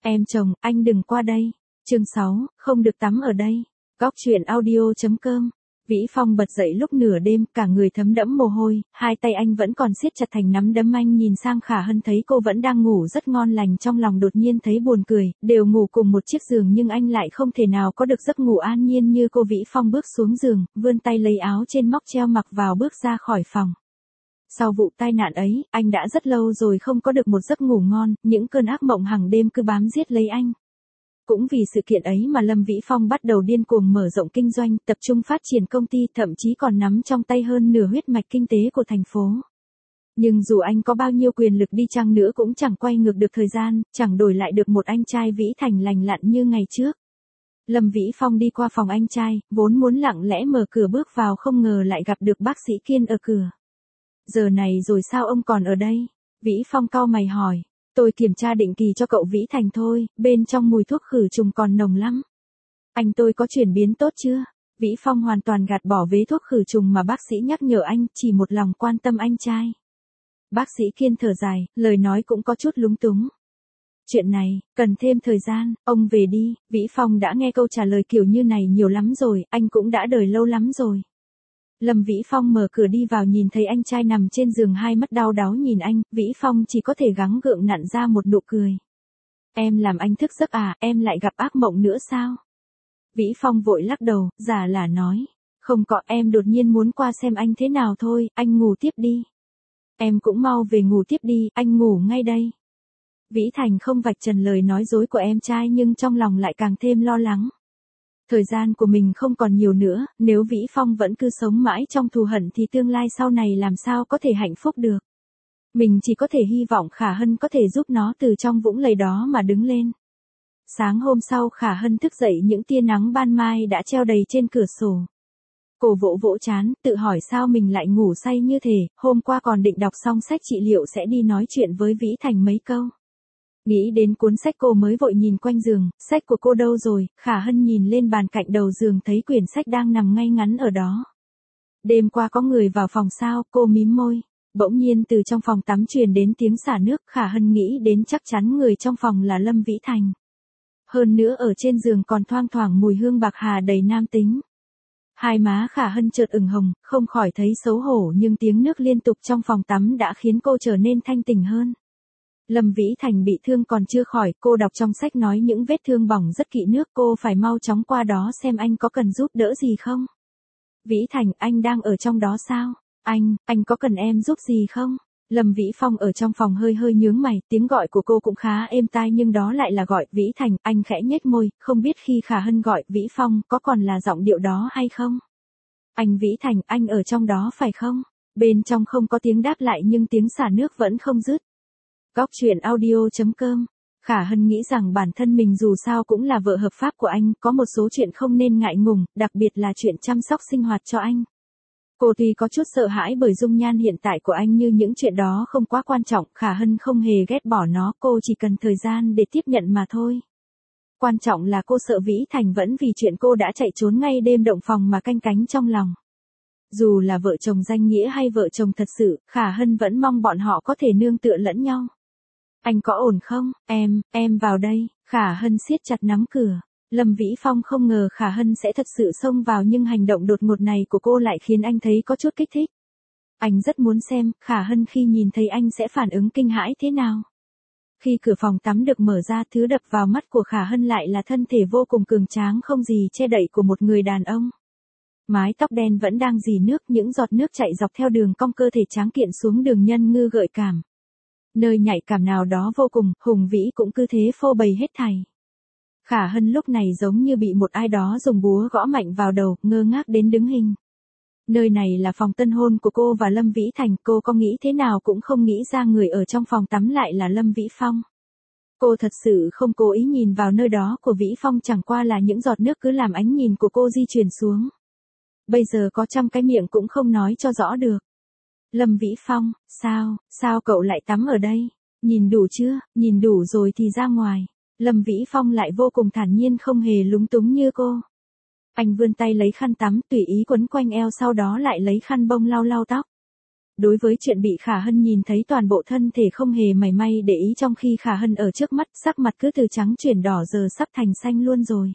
Em chồng, anh đừng qua đây. Chương 6, không được tắm ở đây. Góc truyện audio.com. Vĩ Phong bật dậy lúc nửa đêm, cả người thấm đẫm mồ hôi, hai tay anh vẫn còn siết chặt thành nắm đấm. Anh nhìn sang Khả Hân thấy cô vẫn đang ngủ rất ngon lành, trong lòng đột nhiên thấy buồn cười, đều ngủ cùng một chiếc giường nhưng anh lại không thể nào có được giấc ngủ an nhiên như cô. Vĩ Phong bước xuống giường, vươn tay lấy áo trên móc treo mặc vào bước ra khỏi phòng. Sau vụ tai nạn ấy, anh đã rất lâu rồi không có được một giấc ngủ ngon, những cơn ác mộng hàng đêm cứ bám giết lấy anh. Cũng vì sự kiện ấy mà Lâm Vĩ Phong bắt đầu điên cuồng mở rộng kinh doanh, tập trung phát triển công ty, thậm chí còn nắm trong tay hơn nửa huyết mạch kinh tế của thành phố. Nhưng dù anh có bao nhiêu quyền lực đi chăng nữa cũng chẳng quay ngược được thời gian, chẳng đổi lại được một anh trai Vĩ Thành lành lặn như ngày trước. Lâm Vĩ Phong đi qua phòng anh trai, vốn muốn lặng lẽ mở cửa bước vào, không ngờ lại gặp được bác sĩ Kiên ở cửa. Giờ này rồi sao ông còn ở đây? Vĩ Phong cau mày hỏi. Tôi kiểm tra định kỳ cho cậu Vĩ Thành thôi, bên trong mùi thuốc khử trùng còn nồng lắm. Anh tôi có chuyển biến tốt chưa? Vĩ Phong hoàn toàn gạt bỏ vế thuốc khử trùng mà bác sĩ nhắc nhở anh, chỉ một lòng quan tâm anh trai. Bác sĩ Kiên thở dài, lời nói cũng có chút lúng túng. Chuyện này, cần thêm thời gian, ông về đi. Vĩ Phong đã nghe câu trả lời kiểu như này nhiều lắm rồi, anh cũng đã đợi lâu lắm rồi. Lâm Vĩ Phong mở cửa đi vào, nhìn thấy anh trai nằm trên giường, hai mắt đau đáu nhìn anh, Vĩ Phong chỉ có thể gắng gượng nặn ra một nụ cười. Em làm anh thức giấc à, em lại gặp ác mộng nữa sao? Vĩ Phong vội lắc đầu, giả là nói. Không có, em đột nhiên muốn qua xem anh thế nào thôi, anh ngủ tiếp đi. Em cũng mau về ngủ tiếp đi, anh ngủ ngay đây. Vĩ Thành không vạch trần lời nói dối của em trai nhưng trong lòng lại càng thêm lo lắng. Thời gian của mình không còn nhiều nữa, nếu Vĩ Phong vẫn cứ sống mãi trong thù hận thì tương lai sau này làm sao có thể hạnh phúc được. Mình chỉ có thể hy vọng Khả Hân có thể giúp nó từ trong vũng lầy đó mà đứng lên. Sáng hôm sau Khả Hân thức dậy, những tia nắng ban mai đã treo đầy trên cửa sổ. Cô vỗ vỗ trán, tự hỏi sao mình lại ngủ say như thế, hôm qua còn định đọc xong sách trị liệu sẽ đi nói chuyện với Vĩ Thành mấy câu. Nghĩ đến cuốn sách cô mới vội nhìn quanh giường, sách của cô đâu rồi? Khả Hân nhìn lên bàn cạnh đầu giường thấy quyển sách đang nằm ngay ngắn ở đó. Đêm qua có người vào phòng sao? Cô mím môi. Bỗng nhiên từ trong phòng tắm truyền đến tiếng xả nước, Khả Hân nghĩ đến chắc chắn người trong phòng là Lâm Vĩ Thành. Hơn nữa ở trên giường còn thoang thoảng mùi hương bạc hà đầy nam tính. Hai má Khả Hân chợt ửng hồng, không khỏi thấy xấu hổ, nhưng tiếng nước liên tục trong phòng tắm đã khiến cô trở nên thanh tỉnh hơn. Lâm Vĩ Thành bị thương còn chưa khỏi, cô đọc trong sách nói những vết thương bỏng rất kỵ nước, cô phải mau chóng qua đó xem anh có cần giúp đỡ gì không. Vĩ Thành, anh đang ở trong đó sao? Anh có cần em giúp gì không? Lâm Vĩ Phong ở trong phòng hơi hơi nhướng mày, tiếng gọi của cô cũng khá êm tai nhưng đó lại là gọi Vĩ Thành. Anh khẽ nhếch môi, không biết khi Khả Hân gọi Vĩ Phong có còn là giọng điệu đó hay không? Anh Vĩ Thành, anh ở trong đó phải không? Bên trong không có tiếng đáp lại nhưng tiếng xả nước vẫn không dứt. Góc truyện audio.com. Khả Hân nghĩ rằng bản thân mình dù sao cũng là vợ hợp pháp của anh, có một số chuyện không nên ngại ngùng, đặc biệt là chuyện chăm sóc sinh hoạt cho anh. Cô tuy có chút sợ hãi bởi dung nhan hiện tại của anh nhưng những chuyện đó không quá quan trọng, Khả Hân không hề ghét bỏ nó, cô chỉ cần thời gian để tiếp nhận mà thôi. Quan trọng là cô sợ Vĩ Thành vẫn vì chuyện cô đã chạy trốn ngay đêm động phòng mà canh cánh trong lòng. Dù là vợ chồng danh nghĩa hay vợ chồng thật sự, Khả Hân vẫn mong bọn họ có thể nương tựa lẫn nhau. Anh có ổn không? Em vào đây. Khả Hân siết chặt nắm cửa. Lâm Vĩ Phong không ngờ Khả Hân sẽ thật sự xông vào nhưng hành động đột ngột này của cô lại khiến anh thấy có chút kích thích. Anh rất muốn xem Khả Hân khi nhìn thấy anh sẽ phản ứng kinh hãi thế nào. Khi cửa phòng tắm được mở ra, thứ đập vào mắt của Khả Hân lại là thân thể vô cùng cường tráng không gì che đậy của một người đàn ông. Mái tóc đen vẫn đang rỉ nước, những giọt nước chạy dọc theo đường cong cơ thể tráng kiện xuống đường nhân ngư gợi cảm. Nơi nhạy cảm nào đó vô cùng, hùng vĩ cũng cứ thế phô bày hết thảy. Khả Hân lúc này giống như bị một ai đó dùng búa gõ mạnh vào đầu, ngơ ngác đến đứng hình. Nơi này là phòng tân hôn của cô và Lâm Vĩ Thành, cô có nghĩ thế nào cũng không nghĩ ra người ở trong phòng tắm lại là Lâm Vĩ Phong. Cô thật sự không cố ý nhìn vào nơi đó của Vĩ Phong, chẳng qua là những giọt nước cứ làm ánh nhìn của cô di chuyển xuống. Bây giờ có trăm cái miệng cũng không nói cho rõ được. Lâm Vĩ Phong, sao cậu lại tắm ở đây? Nhìn đủ chưa? Nhìn đủ rồi thì ra ngoài. Lâm Vĩ Phong lại vô cùng thản nhiên không hề lúng túng như cô. Anh vươn tay lấy khăn tắm tùy ý quấn quanh eo, sau đó lại lấy khăn bông lau lau tóc. Đối với chuyện bị Khả Hân nhìn thấy toàn bộ thân thể không hề mảy may để ý trong khi Khả Hân ở trước mắt, sắc mặt cứ từ trắng chuyển đỏ giờ sắp thành xanh luôn rồi.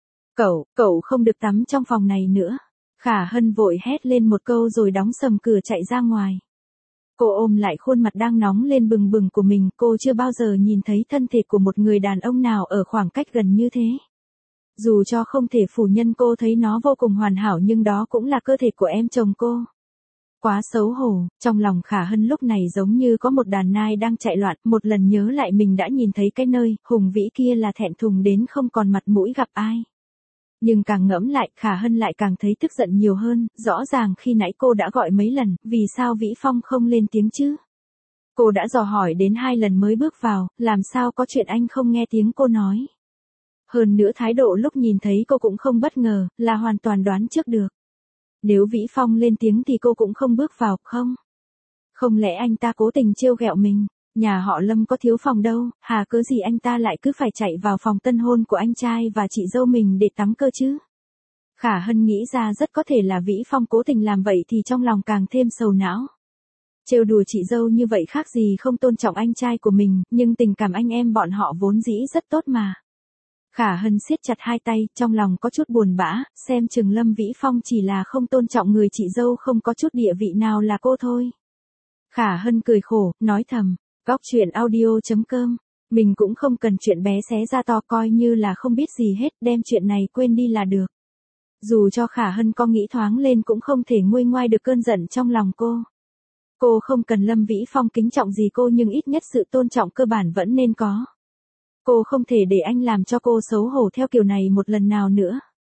Cậu không được tắm trong phòng này nữa. Khả Hân vội hét lên một câu rồi đóng sầm cửa chạy ra ngoài. Cô ôm lại khuôn mặt đang nóng lên bừng bừng của mình, cô chưa bao giờ nhìn thấy thân thể của một người đàn ông nào ở khoảng cách gần như thế. Dù cho không thể phủ nhận cô thấy nó vô cùng hoàn hảo nhưng đó cũng là cơ thể của em chồng cô. Quá xấu hổ, trong lòng Khả Hân lúc này giống như có một đàn nai đang chạy loạn, một lần nhớ lại mình đã nhìn thấy cái nơi hùng vĩ kia là thẹn thùng đến không còn mặt mũi gặp ai. Nhưng càng ngẫm lại, Khả Hân lại càng thấy tức giận nhiều hơn, rõ ràng khi nãy cô đã gọi mấy lần, vì sao Vĩ Phong không lên tiếng chứ? Cô đã dò hỏi đến 2 lần mới bước vào, làm sao có chuyện anh không nghe tiếng cô nói? Hơn nữa thái độ lúc nhìn thấy cô cũng không bất ngờ, là hoàn toàn đoán trước được. Nếu Vĩ Phong lên tiếng thì cô cũng không bước vào, không? Không lẽ anh ta cố tình trêu ghẹo mình? Nhà họ Lâm có thiếu phòng đâu, hà cớ gì anh ta lại cứ phải chạy vào phòng tân hôn của anh trai và chị dâu mình để tắm cơ chứ? Khả Hân nghĩ ra rất có thể là Vĩ Phong cố tình làm vậy thì trong lòng càng thêm sầu não. Trêu đùa chị dâu như vậy khác gì không tôn trọng anh trai của mình, nhưng tình cảm anh em bọn họ vốn dĩ rất tốt mà. Khả Hân siết chặt hai tay, trong lòng có chút buồn bã, xem chừng Lâm Vĩ Phong chỉ là không tôn trọng người chị dâu không có chút địa vị nào là cô thôi. Khả Hân cười khổ, nói thầm, góc chuyện audio.com, mình cũng không cần chuyện bé xé ra to coi như là không biết gì hết, đem chuyện này quên đi là được. Dù cho Khả Hân có nghĩ thoáng lên cũng không thể nguôi ngoai được cơn giận trong lòng cô. Cô không cần Lâm Vĩ Phong kính trọng gì cô nhưng ít nhất sự tôn trọng cơ bản vẫn nên có. Cô không thể để anh làm cho cô xấu hổ theo kiểu này một lần nào nữa.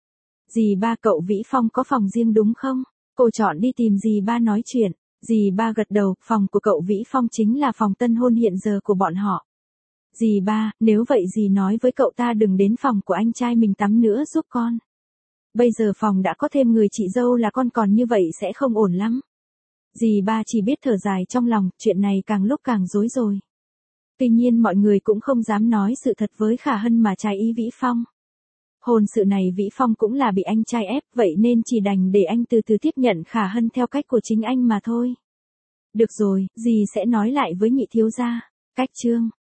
Dì ba cậu Vĩ Phong có phòng riêng đúng không? Cô chọn đi tìm dì ba nói chuyện. Dì ba gật đầu, phòng của cậu Vĩ Phong chính là phòng tân hôn hiện giờ của bọn họ. Dì ba, nếu vậy dì nói với cậu ta đừng đến phòng của anh trai mình tắm nữa giúp con. Bây giờ phòng đã có thêm người chị dâu là con còn như vậy sẽ không ổn lắm. Dì ba chỉ biết thở dài trong lòng, chuyện này càng lúc càng rối rồi. Tuy nhiên mọi người cũng không dám nói sự thật với Khả Hân mà trái ý Vĩ Phong. Hôn sự này Vĩ Phong cũng là bị anh trai ép, vậy nên chỉ đành để anh từ từ tiếp nhận Khả Hân theo cách của chính anh mà thôi. Được rồi, dì sẽ nói lại với nhị thiếu gia. Cách chương